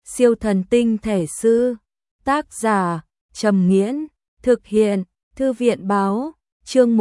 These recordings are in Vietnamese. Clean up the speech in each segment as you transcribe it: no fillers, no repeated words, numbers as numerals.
Siêu thần tinh thể sư. Tác giả Trầm Nghiễn. Thực hiện Thư viện báo. Chương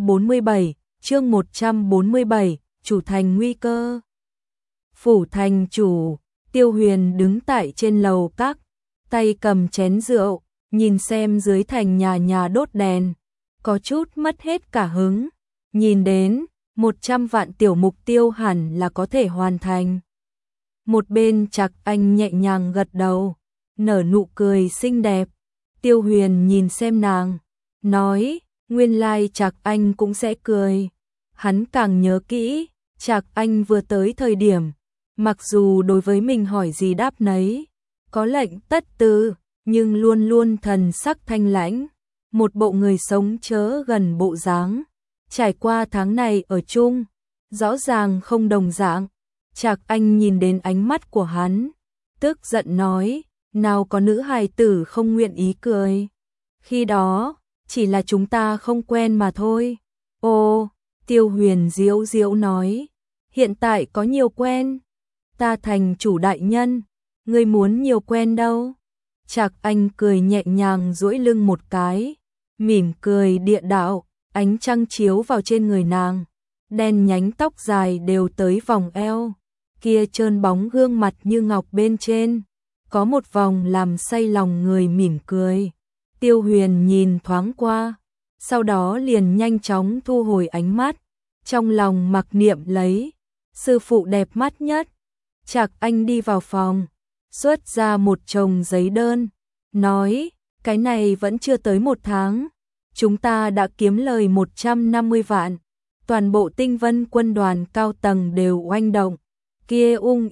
147, chủ thành nguy cơ. Phủ thành chủ, Tiêu Huyền đứng tại trên lầu các, tay cầm chén rượu, nhìn xem dưới thành nhà nhà đốt đèn, có chút mất hết cả hứng, nhìn đến 100 vạn tiểu mục tiêu hẳn là có thể hoàn thành. Một bên Trạc Anh nhẹ nhàng gật đầu, nở nụ cười xinh đẹp. Tiêu Huyền nhìn xem nàng, nói, nguyên lai Trạc Anh cũng sẽ cười. Hắn càng nhớ kỹ, Trạc Anh vừa tới thời điểm, mặc dù đối với mình hỏi gì đáp nấy, có lệnh tất từ, nhưng luôn luôn thần sắc thanh lãnh, một bộ người sống chớ gần bộ dáng. Trải qua tháng này ở chung, rõ ràng không đồng dạng. Trạc Anh nhìn đến ánh mắt của hắn, tức giận nói, nào có nữ hài tử không nguyện ý cười. Khi đó, chỉ là chúng ta không quen mà thôi. Ô, Tiêu Huyền diễu diễu nói, hiện tại có nhiều quen. Ta thành chủ đại nhân, ngươi muốn nhiều quen đâu. Trạc Anh cười nhẹ nhàng duỗi lưng một cái, mỉm cười địa đạo, ánh trăng chiếu vào trên người nàng, đen nhánh tóc dài đều tới vòng eo, kia trơn bóng gương mặt như ngọc bên trên, có một vòng làm say lòng người mỉm cười. Tiêu Huyền nhìn thoáng qua, sau đó liền nhanh chóng thu hồi ánh mắt, trong lòng mặc niệm lấy, sư phụ đẹp mắt nhất. Trạc Anh đi vào phòng, xuất ra một chồng giấy đơn, nói, cái này vẫn chưa tới 1 tháng, chúng ta đã kiếm lời 150 vạn, toàn bộ Tinh Vân quân đoàn cao tầng đều oanh động. Kia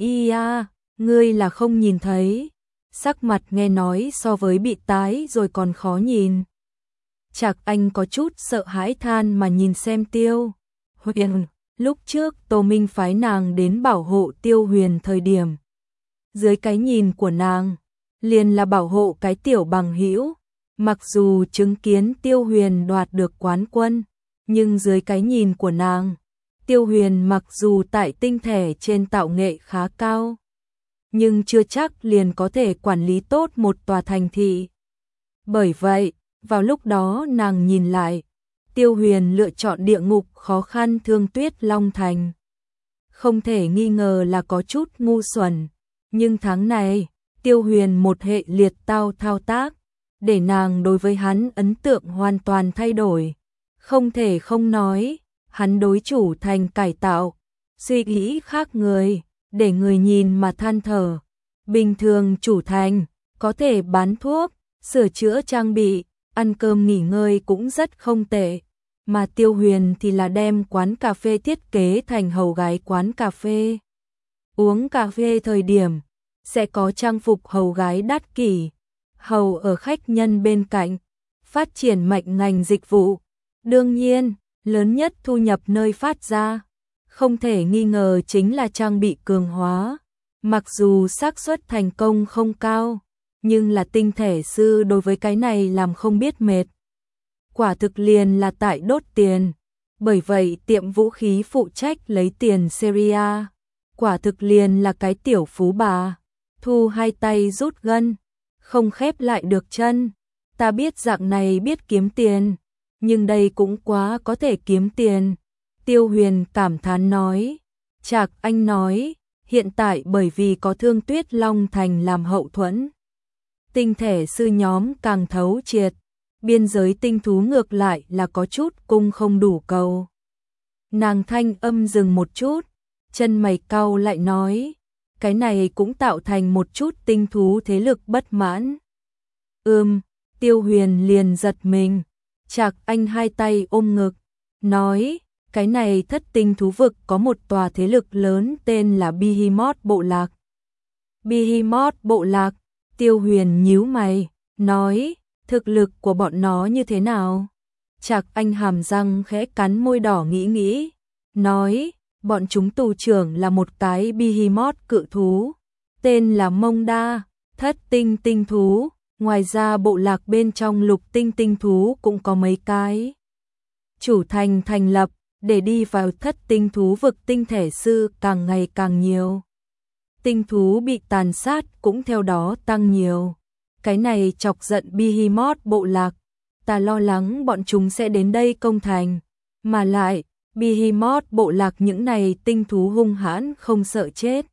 ngươi là không nhìn thấy, sắc mặt nghe nói so với bị tái rồi còn khó nhìn. Trạc Anh có chút sợ hãi than mà nhìn xem Tiêu Huyền. Lúc trước Tô Minh phái nàng đến bảo hộ Tiêu Huyền thời điểm, dưới cái nhìn của nàng, liền là bảo hộ cái tiểu bằng hữu. Mặc dù chứng kiến Tiêu Huyền đoạt được quán quân, nhưng dưới cái nhìn của nàng, Tiêu Huyền mặc dù tại tinh thể trên tạo nghệ khá cao, nhưng chưa chắc liền có thể quản lý tốt một tòa thành thị. Bởi vậy, vào lúc đó nàng nhìn lại, Tiêu Huyền lựa chọn địa ngục khó khăn Thương Tuyết Long Thành. Không thể nghi ngờ là có chút ngu xuẩn, nhưng tháng này, Tiêu Huyền một hệ liệt thao tác, để nàng đối với hắn ấn tượng hoàn toàn thay đổi. Không thể không nói, hắn đối chủ thành cải tạo, suy nghĩ khác người, để người nhìn mà than thở. Bình thường chủ thành, có thể bán thuốc, sửa chữa trang bị, ăn cơm nghỉ ngơi cũng rất không tệ. Mà Tiêu Huyền thì là đem quán cà phê thiết kế thành hầu gái quán cà phê. Uống cà phê thời điểm, sẽ có trang phục hầu gái đắt kỷ, hầu ở khách nhân bên cạnh, phát triển mạnh ngành dịch vụ. Đương nhiên, lớn nhất thu nhập nơi phát ra, không thể nghi ngờ chính là trang bị cường hóa. Mặc dù xác suất thành công không cao, nhưng là tinh thể sư đối với cái này làm không biết mệt. Quả thực liền là tại đốt tiền, bởi vậy tiệm vũ khí phụ trách lấy tiền Syria, quả thực liền là cái tiểu phú bà, thu hai tay rút gân, không khép lại được chân. Ta biết dạng này biết kiếm tiền, nhưng đây cũng quá có thể kiếm tiền. Tiêu Huyền cảm thán nói. Trạc Anh nói, hiện tại bởi vì có Thương Tuyết Long Thành làm hậu thuẫn, tinh thể sư nhóm càng thấu triệt, biên giới tinh thú ngược lại là có chút cung không đủ cầu. Nàng thanh âm dừng một chút, chân mày cau lại nói, cái này cũng tạo thành một chút tinh thú thế lực bất mãn. Tiêu Huyền liền giật mình. Trạc Anh hai tay ôm ngực, nói, cái này thất tinh thú vực có một tòa thế lực lớn tên là Behemoth bộ lạc. Behemoth bộ lạc. Tiêu Huyền nhíu mày, nói, thực lực của bọn nó như thế nào? Trạc Anh hàm răng khẽ cắn môi đỏ nghĩ, nói, bọn chúng tù trưởng là một cái Behemoth cự thú, tên là Mông Đa, thất tinh tinh thú. Ngoài ra bộ lạc bên trong lục tinh tinh thú cũng có mấy cái. Chủ thành thành lập, để đi vào thất tinh thú vực tinh thể sư càng ngày càng nhiều. tinh thú bị tàn sát cũng theo đó tăng nhiều. Cái này chọc giận Behemoth bộ lạc, ta lo lắng bọn chúng sẽ đến đây công thành, mà lại, Behemoth bộ lạc những này tinh thú hung hãn không sợ chết.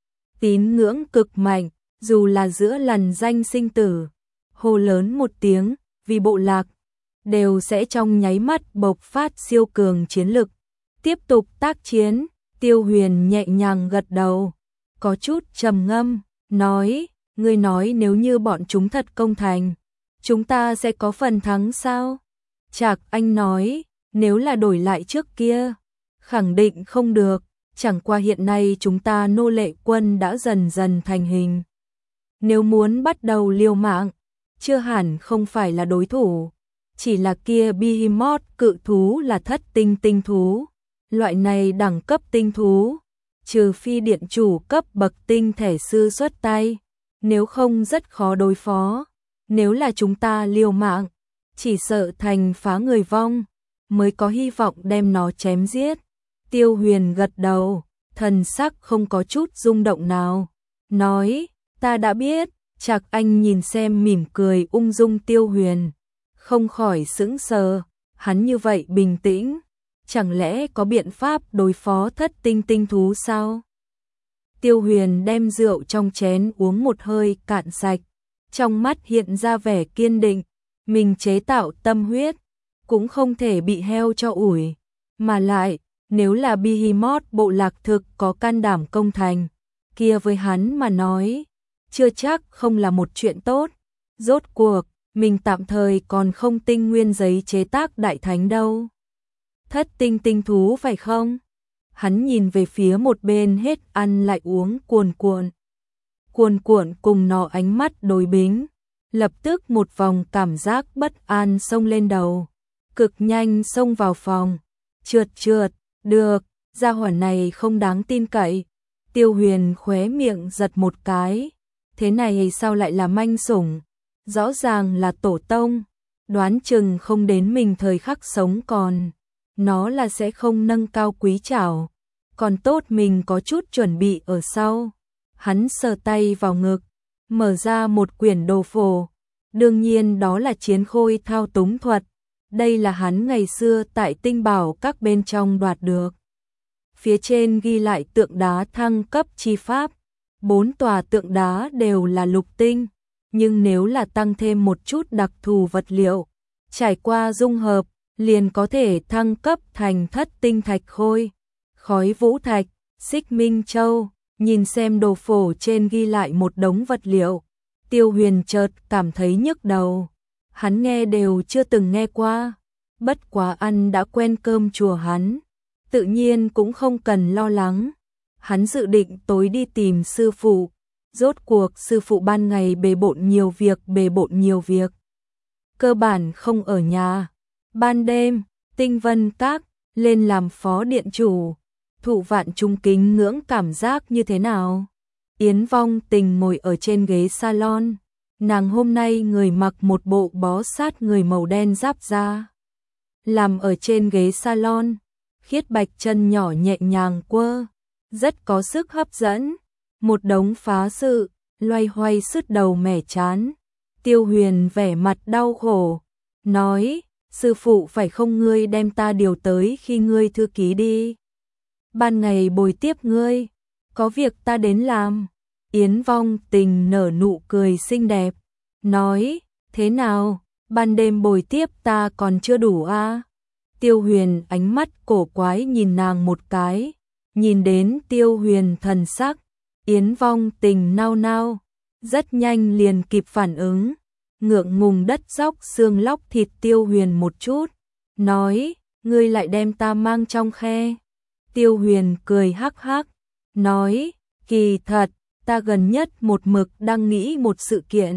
Tín ngưỡng cực mạnh, dù là giữa lằn danh sinh tử, hô lớn một tiếng, vì bộ lạc, đều sẽ trong nháy mắt bộc phát siêu cường chiến lực. Tiếp tục tác chiến, Tiêu Huyền nhẹ nhàng gật đầu, có chút trầm ngâm, nói, ngươi nói nếu như bọn chúng thật công thành, chúng ta sẽ có phần thắng sao? Trạc Anh nói, nếu là đổi lại trước kia, khẳng định không được, chẳng qua hiện nay chúng ta nô lệ quân đã dần dần thành hình. Nếu muốn bắt đầu liều mạng, chưa hẳn không phải là đối thủ, chỉ là kia Behemoth cự thú là thất tinh tinh thú, loại này đẳng cấp tinh thú, trừ phi điện chủ cấp bậc tinh thể sư xuất tay, nếu không rất khó đối phó. Nếu là chúng ta liều mạng, chỉ sợ thành phá người vong, mới có hy vọng đem nó chém giết. Tiêu Huyền gật đầu, thần sắc không có chút rung động nào, nói, ta đã biết. Trạc Anh nhìn xem mỉm cười ung dung Tiêu Huyền, không khỏi sững sờ, hắn như vậy bình tĩnh, chẳng lẽ có biện pháp đối phó thất tinh tinh thú sao? Tiêu Huyền đem rượu trong chén uống một hơi cạn sạch, trong mắt hiện ra vẻ kiên định, mình chế tạo tâm huyết, cũng không thể bị heo cho ủi, mà lại, nếu là Behemoth bộ lạc thực có can đảm công thành, kia với hắn mà nói, chưa chắc không là một chuyện tốt. Rốt cuộc, mình tạm thời còn không tinh nguyên giấy chế tác đại thánh đâu. Thất tinh tinh thú phải không? Hắn nhìn về phía một bên hết ăn lại uống cuồn cuộn. Cuồn cuộn cùng nó ánh mắt đối bính, lập tức một vòng cảm giác bất an xông lên đầu, cực nhanh xông vào phòng. Trượt, được, gia hỏa này không đáng tin cậy. Tiêu Huyền khóe miệng giật một cái, thế này sao lại là manh sủng, rõ ràng là tổ tông, đoán chừng không đến mình thời khắc sống còn, nó là sẽ không nâng cao quý trảo, còn tốt mình có chút chuẩn bị ở sau. Hắn sờ tay vào ngực, mở ra một quyển đồ phổ, đương nhiên đó là chiến khôi thao túng thuật, đây là hắn ngày xưa tại tinh bảo các bên trong đoạt được. Phía trên ghi lại tượng đá thăng cấp chi pháp, 4 tòa tượng đá đều là lục tinh, nhưng nếu là tăng thêm một chút đặc thù vật liệu, trải qua dung hợp, liền có thể thăng cấp thành thất tinh thạch khôi, khói vũ thạch, xích minh châu. Nhìn xem đồ phổ trên ghi lại một đống vật liệu, Tiêu Huyền chợt cảm thấy nhức đầu. Hắn nghe đều chưa từng nghe qua, bất quá ăn đã quen cơm chùa hắn, tự nhiên cũng không cần lo lắng. Hắn dự định tối đi tìm sư phụ, rốt cuộc sư phụ ban ngày bề bộn nhiều việc, cơ bản không ở nhà. Ban đêm, Tinh Vân Các lên làm phó điện chủ, thụ vạn trung kính ngưỡng cảm giác như thế nào? Yến Vong Tình ngồi ở trên ghế salon, nàng hôm nay người mặc một bộ bó sát người màu đen giáp da, làm ở trên ghế salon, khiết bạch chân nhỏ nhẹ nhàng quơ, rất có sức hấp dẫn. Một đống phá sự, loay hoay sứt đầu mẻ chán. Tiêu Huyền vẻ mặt đau khổ, nói, sư phụ phải không ngươi đem ta điều tới khi ngươi thư ký đi. Ban ngày bồi tiếp ngươi, có việc ta đến làm. Yến Vong Tình nở nụ cười xinh đẹp, nói, thế nào, ban đêm bồi tiếp ta còn chưa đủ à? Tiêu Huyền ánh mắt cổ quái nhìn nàng một cái, nhìn đến Tiêu Huyền thần sắc, Yến Vong Tình nao nao, rất nhanh liền kịp phản ứng, ngượng ngùng đất dóc xương lóc thịt Tiêu Huyền một chút, nói, ngươi lại đem ta mang trong khe. Tiêu Huyền cười hắc hắc, nói, kỳ thật, ta gần nhất một mực đang nghĩ một sự kiện,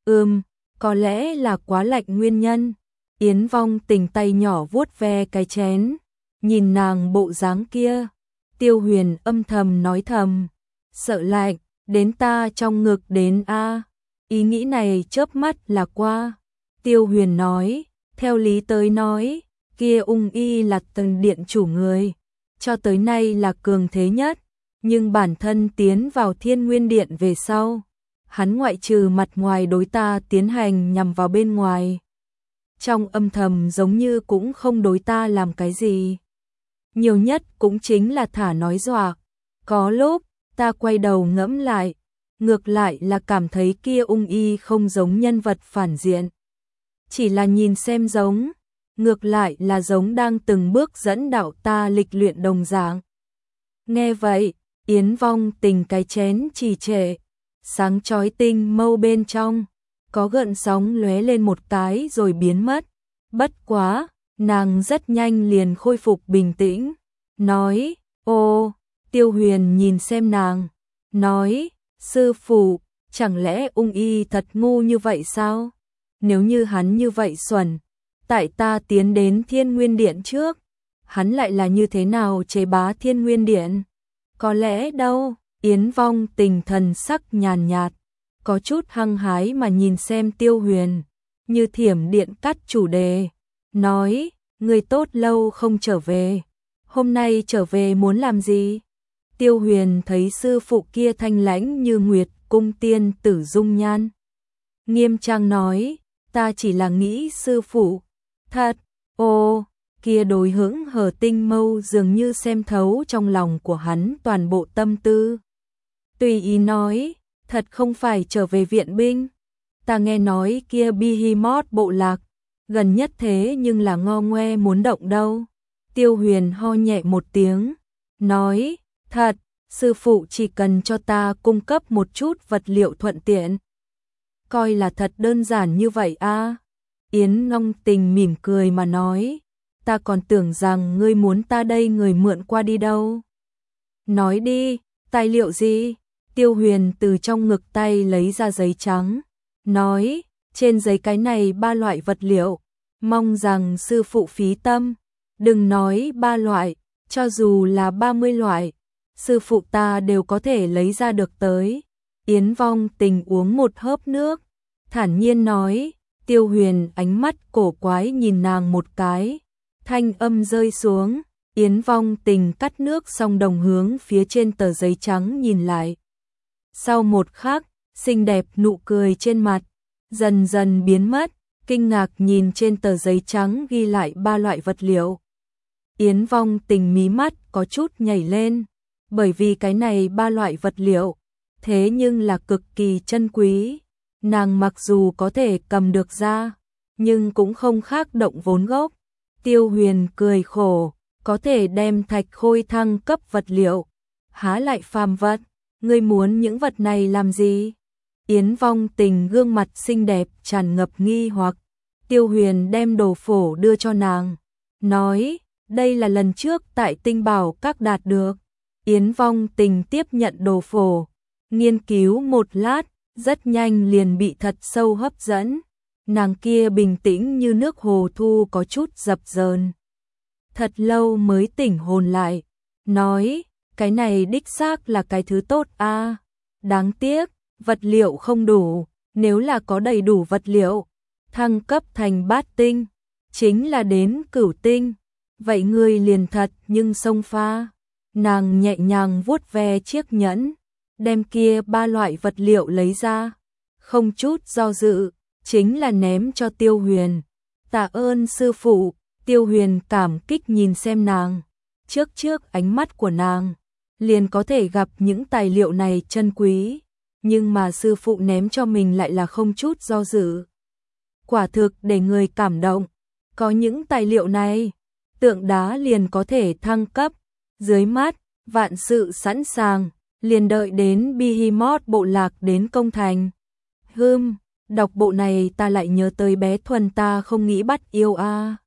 có lẽ là quá lạnh nguyên nhân. Yến Vong Tình tay nhỏ vuốt ve cái chén, nhìn nàng bộ dáng kia, Tiêu Huyền âm thầm nói thầm, sợ lạnh, đến ta trong ngực đến a. Ý nghĩ này chớp mắt là qua. Tiêu Huyền nói, theo lý tới nói, kia Ung Y là tầng điện chủ người, cho tới nay là cường thế nhất, nhưng bản thân tiến vào Thiên Nguyên Điện về sau, hắn ngoại trừ mặt ngoài đối ta tiến hành nhằm vào bên ngoài, trong âm thầm giống như cũng không đối ta làm cái gì. Nhiều nhất cũng chính là thả nói dọa. Có lúc, ta quay đầu ngẫm lại, ngược lại là cảm thấy kia Ung Y không giống nhân vật phản diện. Chỉ là nhìn xem giống, ngược lại là giống đang từng bước dẫn đạo ta lịch luyện đồng dạng. Nghe vậy, Yến Vong Tình cái chén trì trệ, sáng chói tinh mâu bên trong, có gợn sóng lóe lên một cái rồi biến mất. Bất quá, nàng rất nhanh liền khôi phục bình tĩnh, nói, ô, Tiêu Huyền nhìn xem nàng, nói, sư phụ, chẳng lẽ Ung Y thật ngu như vậy sao? Nếu như hắn như vậy xuẩn, tại ta tiến đến Thiên Nguyên Điện trước, hắn lại là như thế nào chế bá Thiên Nguyên Điện? Có lẽ đâu, Yến Vong Tình thần sắc nhàn nhạt, có chút hăng hái mà nhìn xem Tiêu Huyền, như thiểm điện cắt chủ đề, nói, người tốt lâu không trở về, hôm nay trở về muốn làm gì? Tiêu Huyền thấy sư phụ kia thanh lãnh như nguyệt cung tiên tử dung nhan, nghiêm trang nói, ta chỉ là nghĩ sư phụ, thật, ô, kia đối hững hờ tinh mâu dường như xem thấu trong lòng của hắn toàn bộ tâm tư. Tùy ý nói, thật không phải trở về viện binh, ta nghe nói kia Behemoth bộ lạc, gần nhất thế nhưng là ngo ngoe muốn động đâu. Tiêu Huyền ho nhẹ một tiếng, nói, thật, sư phụ chỉ cần cho ta cung cấp một chút vật liệu thuận tiện. Coi là thật đơn giản như vậy a. Yến Vong Tình mỉm cười mà nói, ta còn tưởng rằng ngươi muốn ta đây người mượn qua đi đâu. Nói đi, tài liệu gì? Tiêu Huyền từ trong ngực tay lấy ra giấy trắng, nói, trên giấy cái này 3 loại vật liệu, mong rằng sư phụ phí tâm, đừng nói 3 loại, cho dù là 30 loại, sư phụ ta đều có thể lấy ra được tới. Yến Vong Tình uống một hớp nước, thản nhiên nói, Tiêu Huyền ánh mắt cổ quái nhìn nàng một cái, thanh âm rơi xuống, Yến Vong Tình cắt nước xong đồng hướng phía trên tờ giấy trắng nhìn lại. Sau một khắc, xinh đẹp nụ cười trên mặt, dần dần biến mất, kinh ngạc nhìn trên tờ giấy trắng ghi lại 3 loại vật liệu. Yến Vong Tình mí mắt có chút nhảy lên, bởi vì cái này 3 loại vật liệu, thế nhưng là cực kỳ chân quý. Nàng mặc dù có thể cầm được ra, nhưng cũng không khác động vốn gốc. Tiêu Huyền cười khổ, có thể đem thạch khôi thăng cấp vật liệu, há lại phàm vật, ngươi muốn những vật này làm gì? Yến Vong Tình gương mặt xinh đẹp tràn ngập nghi hoặc. Tiêu Huyền đem đồ phổ đưa cho nàng, nói, đây là lần trước tại Tinh Bảo Các đạt được. Yến Vong Tình tiếp nhận đồ phổ, nghiên cứu một lát, rất nhanh liền bị thật sâu hấp dẫn. Nàng kia bình tĩnh như nước hồ thu có chút dập dờn. Thật lâu mới tỉnh hồn lại, nói, cái này đích xác là cái thứ tốt a. Đáng tiếc, vật liệu không đủ, nếu là có đầy đủ vật liệu, thăng cấp thành bát tinh, chính là đến cửu tinh, vậy ngươi liền thật nhưng xông pha. Nàng nhẹ nhàng vuốt ve chiếc nhẫn, đem kia 3 loại vật liệu lấy ra, không chút do dự, chính là ném cho Tiêu Huyền. Tạ ơn sư phụ. Tiêu Huyền cảm kích nhìn xem nàng, trước ánh mắt của nàng, liền có thể gặp những tài liệu này chân quý, nhưng mà sư phụ ném cho mình lại là không chút do dự. Quả thực để người cảm động, có những tài liệu này, tượng đá liền có thể thăng cấp, dưới mắt, vạn sự sẵn sàng, liền đợi đến Behemoth bộ lạc đến công thành. Đọc bộ này ta lại nhớ tới bé Thuần ta không nghĩ bắt yêu a.